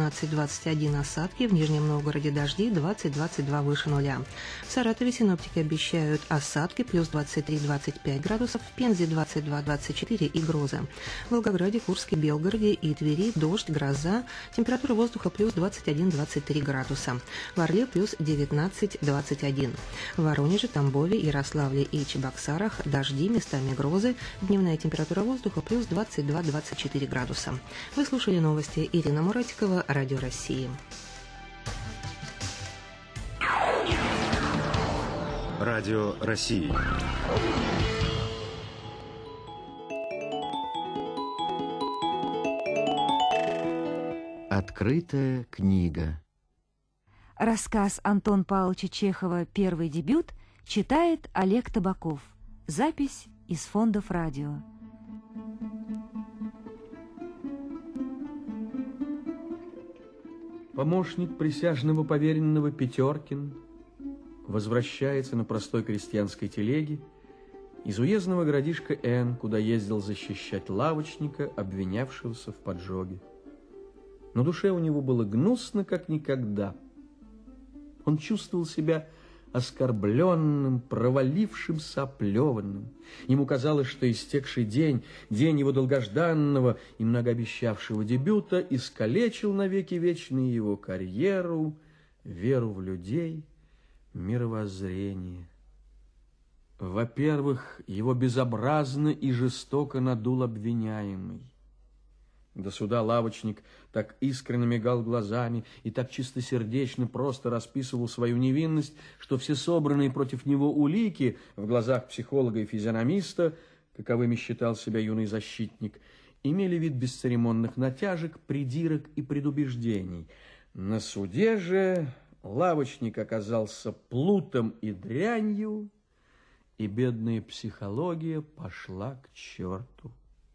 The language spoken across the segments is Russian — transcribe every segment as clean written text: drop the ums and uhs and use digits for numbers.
19-21 осадки, в Нижнем Новгороде дожди 20-22 выше нуля. В Саратове синоптики обещают осадки плюс 23-25 градусов, в Пензе 22-24 и грозы. В Волгограде, Курске, Белгороде и Твери дождь, гроза, температура воздуха плюс 21-23 градуса. В Орле плюс 19-21. В Воронеже, Тамбове, Ярославле и Чебоксарах дожди, местами грозы, дневная температура воздуха плюс 22-24 градуса. Вы слушали новости. Ирина Муратикова, Радио России. Радио России. Открытая книга. Рассказ Антона Павловича Чехова «Первый дебют» читает Олег Табаков. Запись из фондов радио. Помощник присяжного поверенного Петеркин возвращается на простой крестьянской телеге из уездного городишка Н, куда ездил защищать лавочника, обвинявшегося в поджоге. На душе у него было гнусно, как никогда. Он чувствовал себя оскорбленным, провалившимся, оплеванным. Ему казалось, что истекший день его долгожданного и многообещавшего дебюта, искалечил навеки вечные его карьеру, веру в людей, мировоззрение. Во-первых, его безобразно и жестоко надул обвиняемый. До суда лавочник так искренно мигал глазами и так чистосердечно просто расписывал свою невинность, что все собранные против него улики в глазах психолога и физиономиста, каковыми считал себя юный защитник, имели вид бесцеремонных натяжек, придирок и предубеждений. На суде же лавочник оказался плутом и дрянью, и бедная психология пошла к черту.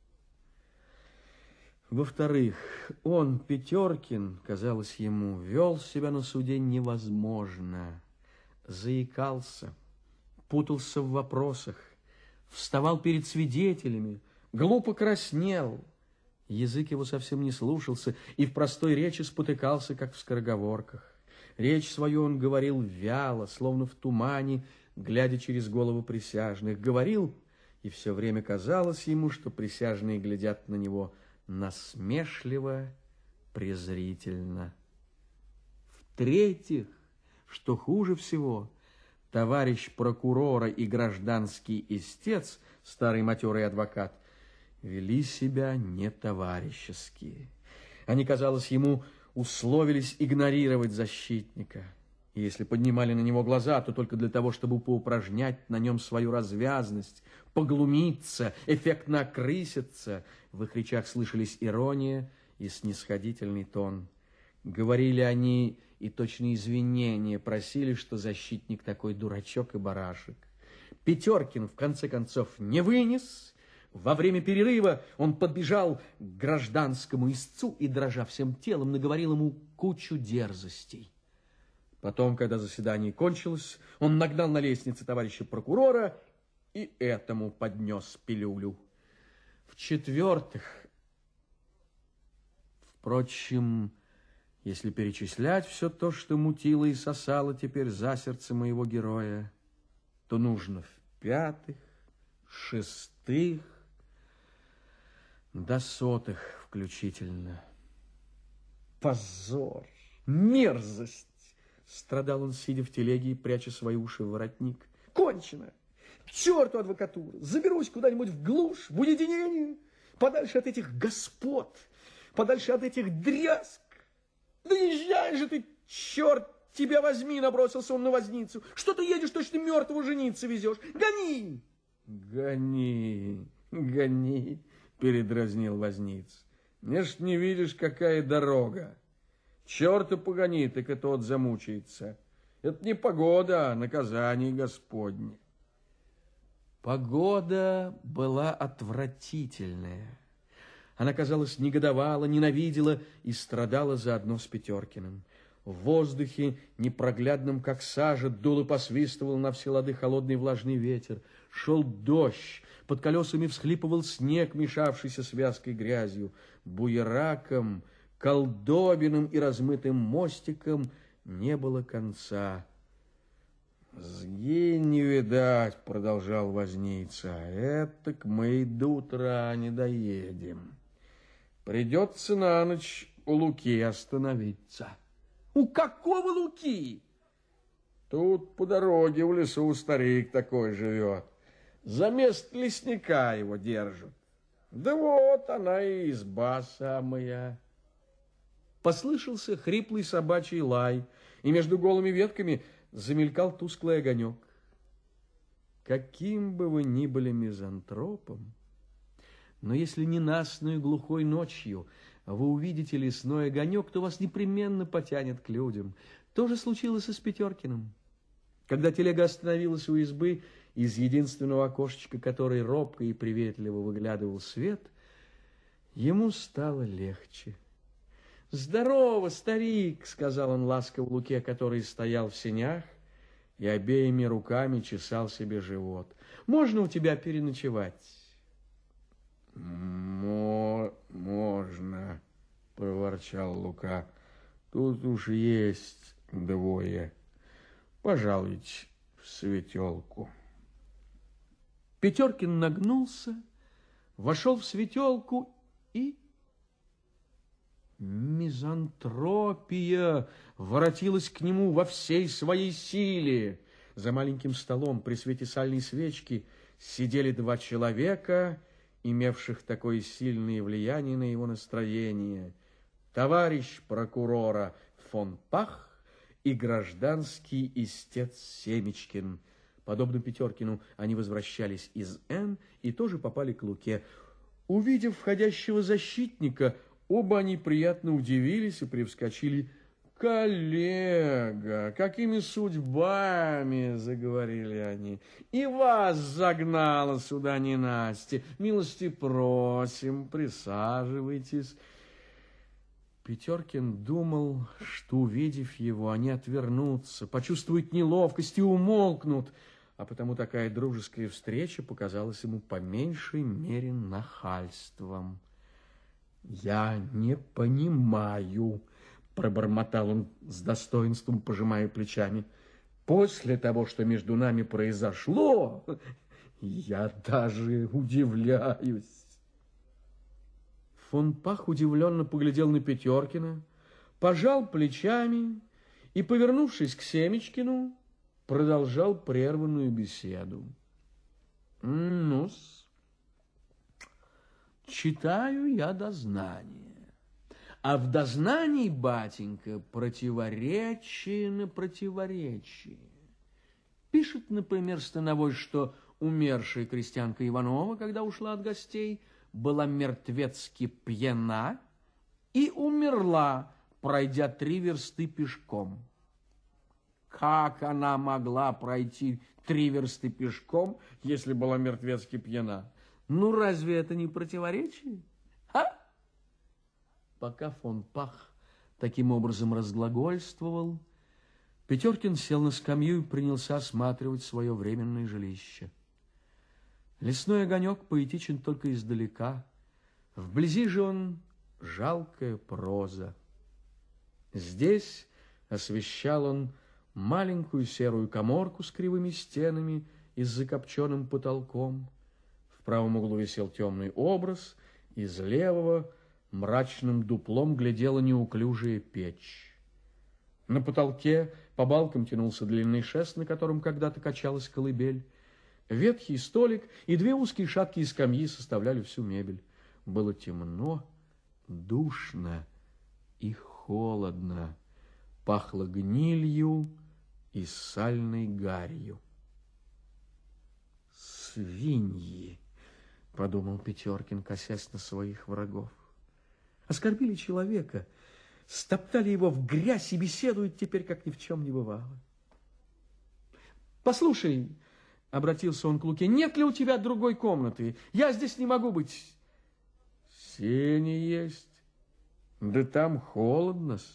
Во-вторых, он, Петеркин, казалось ему, вел себя на суде невозможно, заикался, путался в вопросах, вставал перед свидетелями, глупо краснел. Язык его совсем не слушался и в простой речи спотыкался, как в скороговорках. Речь свою он говорил вяло, словно в тумане, глядя через голову присяжных. Говорил, и все время казалось ему, что присяжные глядят на него насмешливо, презрительно. В-третьих, что хуже всего, товарищ прокурора и гражданский истец, старый матерый адвокат, вели себя нетоварищески. Они, казалось ему, условились игнорировать защитника. И если поднимали на него глаза, то только для того, чтобы поупражнять на нем свою развязность, поглумиться, эффектно окрыситься. В их речах слышались ирония и снисходительный тон. Говорили они и точно извинения просили, что защитник такой дурачок и барашек. Петеркин, в конце концов, не вынес. Во время перерыва он подбежал к гражданскому истцу и, дрожа всем телом, наговорил ему кучу дерзостей. Потом, когда заседание кончилось, он нагнал на лестнице товарища прокурора и этому поднес пилюлю. В-четвертых, впрочем, если перечислять все то, что мутило и сосало теперь за сердце моего героя, то нужно в-пятых, шестых, до сотых включительно. Позор, мерзость! Страдал он, сидя в телеге и пряча свои уши в воротник. Кончено! К черту адвокатуру! Заберусь куда-нибудь в глушь, в уединение, подальше от этих господ, подальше от этих дрязг. Да езжай же ты, черт тебя возьми, набросился он на возницу. Что ты едешь, точно мертвого жениться везешь? Гони! Гони, гони, передразнил возниц. Мне ж не видишь, какая дорога. Черта погони, так и тот замучается. Это не погода, а наказание Господне. Погода была отвратительная. Она, казалось, негодовала, ненавидела и страдала заодно с Петеркиным. В воздухе, непроглядном, как сажа, дул и посвистывал на все лады холодный влажный ветер. Шел дождь, под колесами всхлипывал снег, мешавшийся с вязкой грязью. Буераком колдобинам и размытым мостикам не было конца. «Сгинь не видать», — продолжал возница, — «этак мы и до утра не доедем. Придется на ночь у Луки остановиться». «У какого Луки?» «Тут по дороге в лесу старик такой живет. За место лесника его держат. Да вот она и изба самая». Послышался хриплый собачий лай, и между голыми ветками замелькал тусклый огонек. Каким бы вы ни были мизантропом, но если ненастную глухой ночью вы увидите лесной огонек, то вас непременно потянет к людям. То же случилось и с Петеркиным. Когда телега остановилась у избы, из единственного окошечка, которой робко и приветливо выглядывал свет, ему стало легче. «Здорово, старик!» — сказал он ласково Луке, который стоял в сенях и обеими руками чесал себе живот. «Можно у тебя переночевать?» «Можно», — проворчал Лука. «Тут уж есть двое. Пожалуйте в светелку». Петеркин нагнулся, вошел в светелку и... Мизантропия воротилась к нему во всей своей силе. За маленьким столом при свете сальной свечки сидели два человека, имевших такое сильное влияние на его настроение: товарищ прокурора фон Пах и гражданский истец Семечкин. Подобно Петеркину, они возвращались из Н и тоже попали к Луке. Увидев входящего защитника, оба они приятно удивились и привскочили. «Коллега, какими судьбами!» — заговорили они. «И вас загнало сюда ненасти. Милости просим, присаживайтесь». Петеркин думал, что, увидев его, они отвернутся, почувствуют неловкость и умолкнут, а потому такая дружеская встреча показалась ему по меньшей мере нахальством. «Я не понимаю», — пробормотал он с достоинством, пожимая плечами. «После того, что между нами произошло, я даже удивляюсь». Фон Пах удивленно поглядел на Петеркина, пожал плечами и, повернувшись к Семечкину, продолжал прерванную беседу. «Ну-с, читаю я дознание, а в дознании, батенька, противоречие на противоречие. Пишет, например, становой, что умершая крестьянка Иванова, когда ушла от гостей, была мертвецки пьяна и умерла, пройдя 3 версты пешком. Как она могла пройти 3 версты пешком, если была мертвецки пьяна? Ну, разве это не противоречие? А?» Пока фон Пах таким образом разглагольствовал, Петеркин сел на скамью и принялся осматривать свое временное жилище. Лесной огонек поэтичен только издалека, вблизи же он жалкая проза. Здесь освещал он маленькую серую каморку с кривыми стенами и с закопченным потолком. В правом углу висел темный образ, из левого мрачным дуплом глядела неуклюжая печь. На потолке по балкам тянулся длинный шест, на котором когда-то качалась колыбель. Ветхий столик и 2 узкие шаткие скамьи составляли всю мебель. Было темно, душно и холодно. Пахло гнилью и сальной гарью. «Свиньи!» — подумал Петеркин, косясь на своих врагов. Оскорбили человека, стоптали его в грязь и беседуют теперь, как ни в чем не бывало. «Послушай!» — обратился он к Луке. «Нет ли у тебя другой комнаты? Я здесь не могу быть». «Сени есть. Да там холодно-с».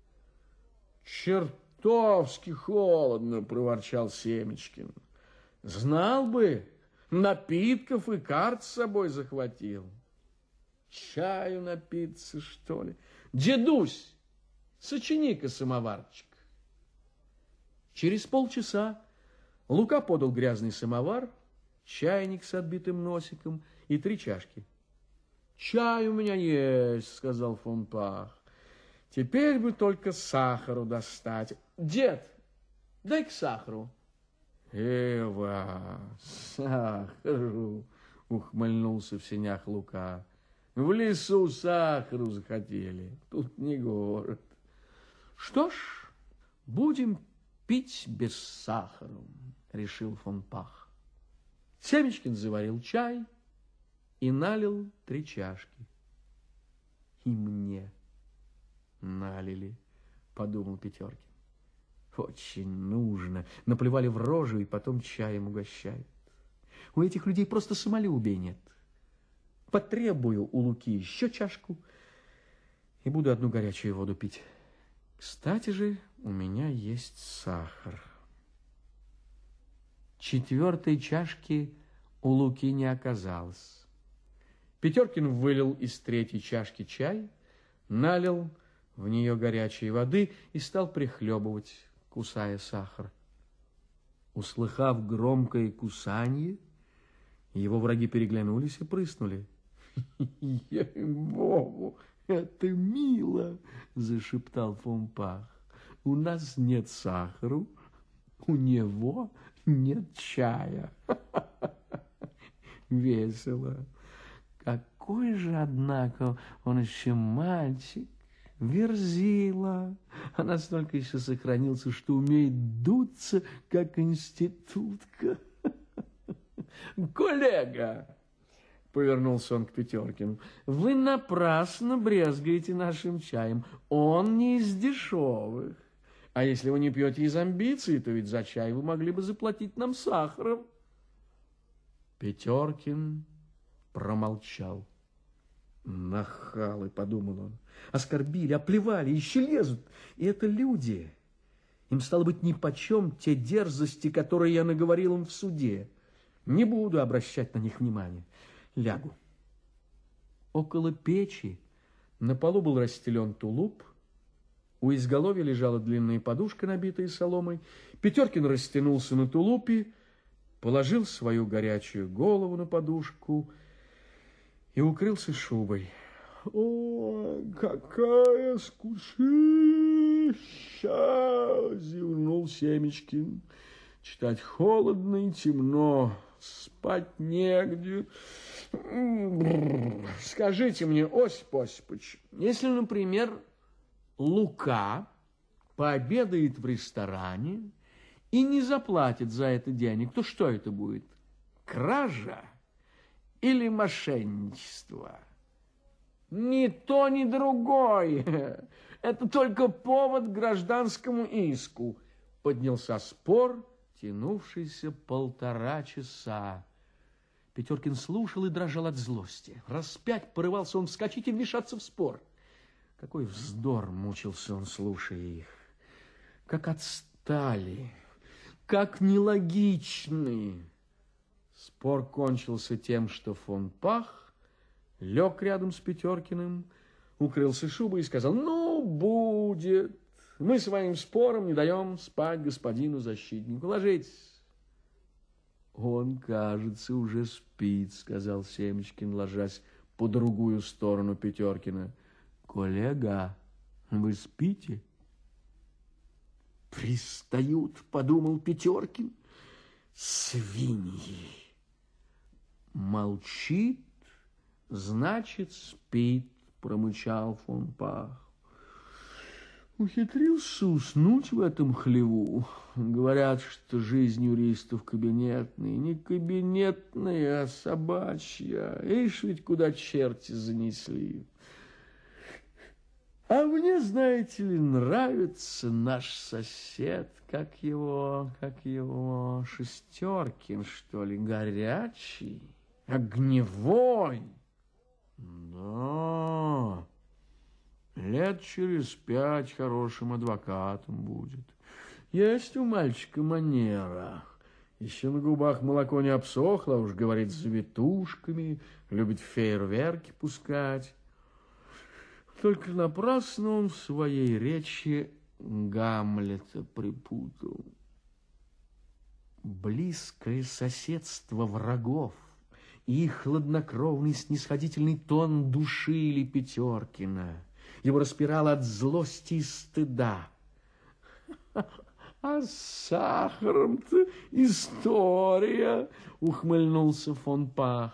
«Чертовски холодно!» — проворчал Семечкин. «Знал бы, напитков и карт с собой захватил». «Чаю напиться, что ли? Дедусь, сочини-ка самоварчик. Через полчаса Лука подал грязный самовар, чайник с отбитым носиком и 3 чашки. «Чай у меня есть», — сказал фон Пах. «Теперь бы только сахару достать. Дед, дай-ка сахару». «Эва, сахару», — ухмыльнулся в сенях Лука. «В лесу сахару захотели, тут не город». «Что ж, будем пить без сахара», — решил фон Пах. Семечкин заварил чай и налил 3 чашки. «И мне налили», — подумал Петеркин. «Очень нужно». Наплевали в рожу и потом чаем угощают. У этих людей просто самолюбия нет. Потребую у Луки еще чашку и буду одну горячую воду пить. Кстати же, у меня есть сахар. 4-й чашки у Луки не оказалось. Петеркин вылил из 3-й чашки чай, налил в нее горячей воды и стал прихлебывать, кусая сахар. Услыхав громкое кусанье, его враги переглянулись и прыснули. «Ей-богу, это мило!» — зашептал фон Пах. «У нас нет сахара, у него нет чая». Весело. Какой же, однако, он еще мальчик, верзила, а настолько еще сохранился, что умеет дуться, как институтка. «Коллега!» — повернулся он к Петеркину. «Вы напрасно брезгаете нашим чаем. Он не из дешевых. А если вы не пьете из амбиций, то ведь за чай вы могли бы заплатить нам сахаром». Петеркин промолчал. «Нахалы», — подумал он, — «оскорбили, оплевали, еще лезут. И это люди. Им, стало быть, нипочем те дерзости, которые я наговорил им в суде. Не буду обращать на них внимания. Лягу». Около печи на полу был расстелен тулуп, у изголовья лежала длинная подушка, набитая соломой. Петеркин растянулся на тулупе, положил свою горячую голову на подушку и укрылся шубой. «О, какая скучища!» — зевнул Семечкин. «Читать холодно и темно, спать негде. Скажите мне, Осип Осипович, если, например, Лука пообедает в ресторане и не заплатит за это денег, то что это будет? Кража или мошенничество?» «Ни то, ни другое. Это только повод к гражданскому иску». Поднялся спор, тянувшийся 1,5 часа. Петеркин слушал и дрожал от злости. Раз 5 порывался он вскочить и вмешаться в спор. Какой вздор мучился он, слушая их. Как отстали, как нелогичны. Спор кончился тем, что фон Пах лег рядом с Петеркиным, укрылся шубой и сказал: «Ну, будет. Мы своим спором не даем спать господину защитнику. Ложитесь». «Он, кажется, уже спит», — сказал Семечкин, ложась по другую сторону Петеркина. «Коллега, вы спите?» «Пристают», — подумал Петеркин. «Свиньи». «Молчит, значит, спит», — промычал фон Пах. Ухитрился уснуть в этом хлеву. Говорят, что жизнь юристов кабинетная. Не кабинетная, а собачья. Ишь ведь куда черти занесли. А мне, знаете ли, нравится наш сосед, как его, Шестеркин, что ли, горячий, огневой. Да, лет через 5 хорошим адвокатом будет. Есть у мальчика манера. Еще на губах молоко не обсохло, уж говорит с завитушками, любит фейерверки пускать. Только напрасно он в своей речи Гамлета припутал. Близкое соседство врагов и их хладнокровный снисходительный тон душили Петеркина. Его распирало от злости и стыда. А с сахаром-то история, ухмыльнулся фон Пах.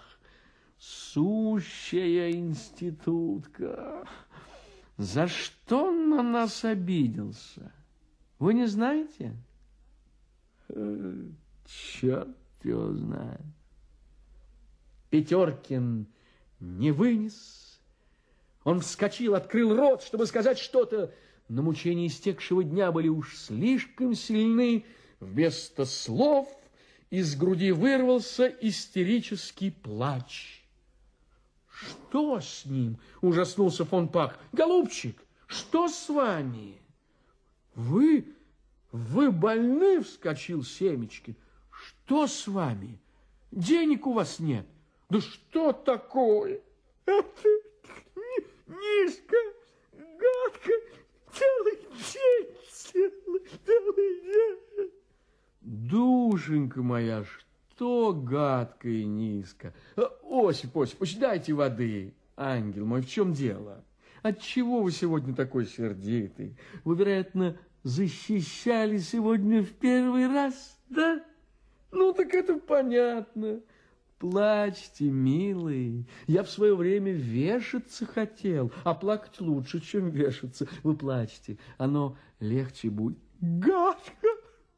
Сущая институтка. За что он на нас обиделся? Вы не знаете? Черт его знает. Петеркин не вынес. Он вскочил, открыл рот, чтобы сказать что-то, но мучения истекшего дня были уж слишком сильны. Вместо слов из груди вырвался истерический плач. Что с ним? Ужаснулся фон Пах. Голубчик, что с вами? Вы больны? Вскочил Семечкин. Что с вами? Денег у вас нет. Да что такое? Это низко, гадко, целый день. Душенька моя, что гадко и низко. Осип Осипович, дайте воды. Ангел мой, в чем дело? Отчего вы сегодня такой сердитый? Вы, вероятно, защищали сегодня в первый раз, да? Ну, так это понятно. Плачьте, милый. Я в свое время вешаться хотел, а плакать лучше, чем вешаться. Вы плачьте, оно легче будет. Гадко,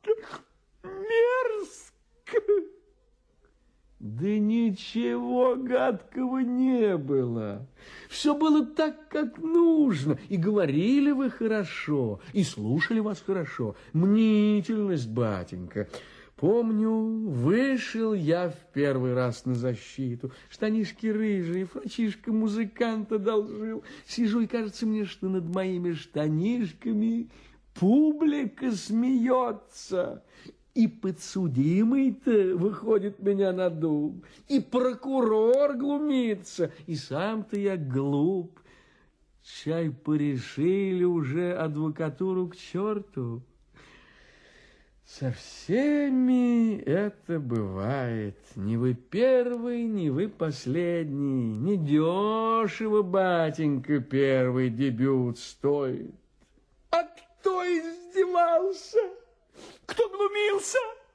мерзко. Да ничего гадкого не было. Все было так, как нужно. И говорили вы хорошо, и слушали вас хорошо. Мнительность, батенька. Помню, вышел я в первый раз на защиту. Штанишки рыжие, фрачишка-музыкант одолжил. Сижу, и кажется мне, что над моими штанишками публика смеется. И подсудимый-то выходит меня надул, и прокурор глумится, и сам-то я глуп. Чай порешили уже адвокатуру к черту. Со всеми это бывает. Не вы первый, не вы последний. Недешево, батенька, первый дебют стоит. А кто издевался? Кто глумился?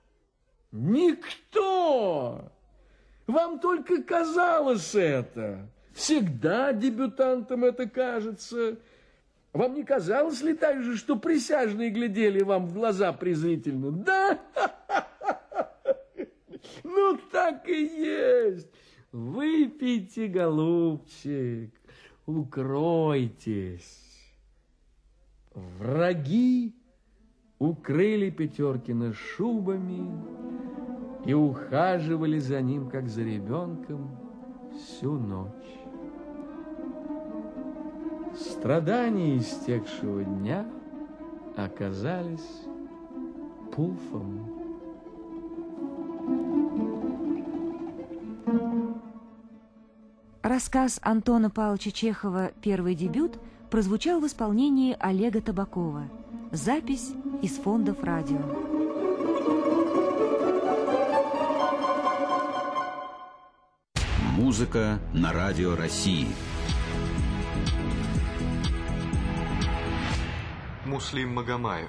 Никто. Вам только казалось это. Всегда дебютантам это кажется. Вам не казалось ли так же, что присяжные глядели вам в глаза презрительно? Да? Ну, так и есть. Выпейте, голубчик, укройтесь. Враги укрыли Петеркина шубами и ухаживали за ним, как за ребенком, всю ночь. Страдания истекшего дня оказались пуфом. Рассказ Антона Павловича Чехова «Первый дебют» прозвучал в исполнении Олега Табакова. Запись из фондов радио. Музыка на радио России. Муслим Магомаев.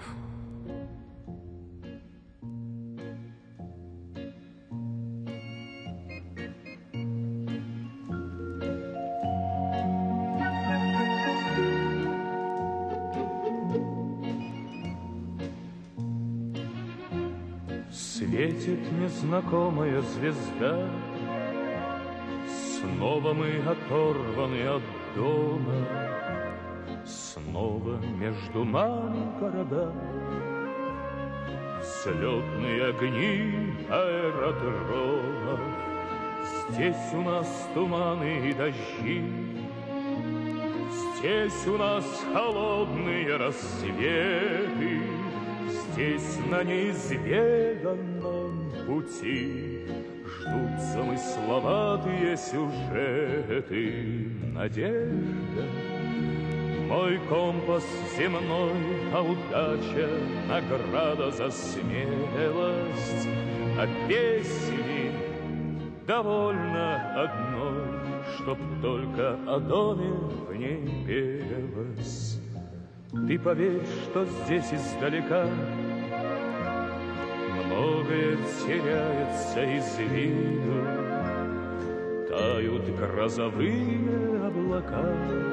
Светит незнакомая звезда, снова мы оторваны от дома, снова между нами города, взлетные огни аэродромов. Здесь у нас туманы и дожди, здесь у нас холодные рассветы, здесь на неизведанном пути ждут замысловатые сюжеты. Надежда, Мой компас земной, а удача — награда за смелость. А песни довольно одной, чтоб только о доме в ней пелось. Ты поверь, что здесь издалека многое теряется из виду. Тают грозовые облака,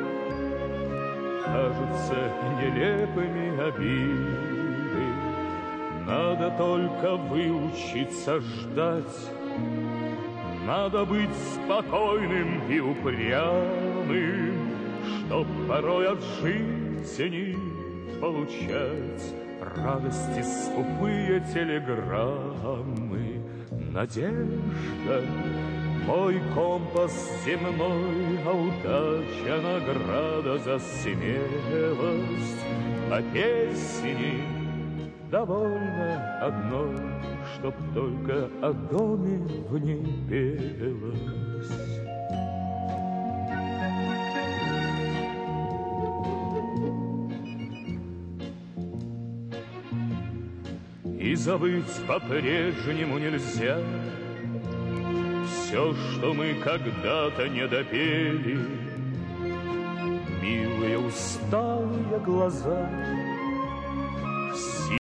кажутся нелепыми обиды. Надо только выучиться ждать, надо быть спокойным и упрямым, чтоб порой от жизни получать радости скупые телеграммы. Надежда — мой компас земной, а удача — награда за смелость. А песни довольно одной, чтоб только о доме в ней пелось. И забыть по-прежнему нельзя все, что мы когда-то не допели. Милые усталые глаза,